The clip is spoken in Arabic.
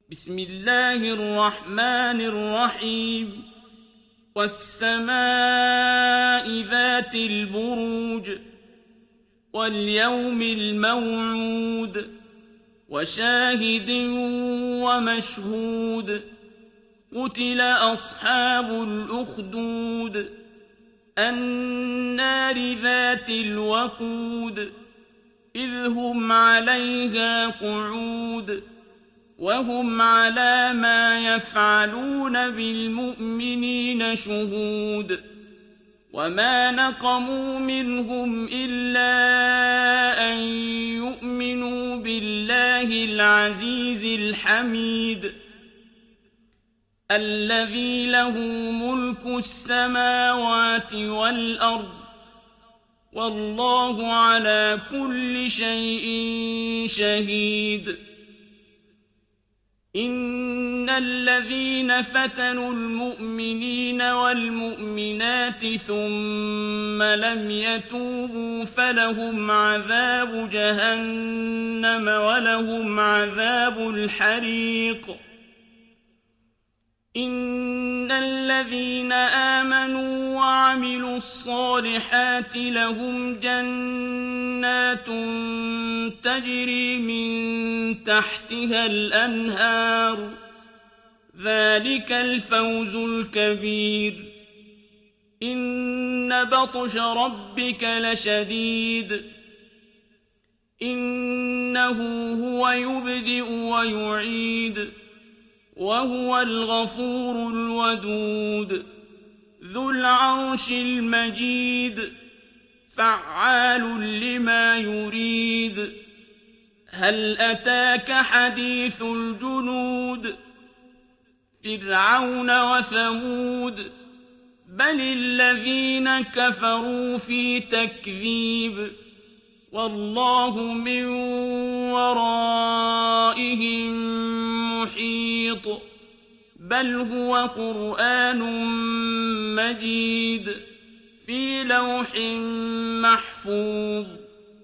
بسم الله الرحمن الرحيم والسماء ذات البروج واليوم الموعود وشاهد ومشهود قتل أصحاب الأخدود النار ذات الوقود إذ هم عليها قعود وهم على ما يفعلون بالمؤمنين شهود وما نقموا منهم إلا أن يؤمنوا بالله العزيز الحميد الذي له ملك السماوات والأرض والله على كل شيء شهيد إن الذين فتنوا المؤمنين والمؤمنات ثم لم يتوبوا فلهم عذاب جهنم ولهم عذاب الحريق إن الذين آمنوا وعملوا الصالحات لهم جنات تجري من تحتها الأنهار ذلك الفوز الكبير إن بطش ربك لشديد إنه هو يبدئ ويعيد وهو الغفور الودود ذو العرش المجيد فعال لما يريد هل أتاك حديث الجنود فرعون وثمود بل الذين كفروا في تكذيب والله من ورائهم محيط بل هو قرآن مجيد في لوح محفوظ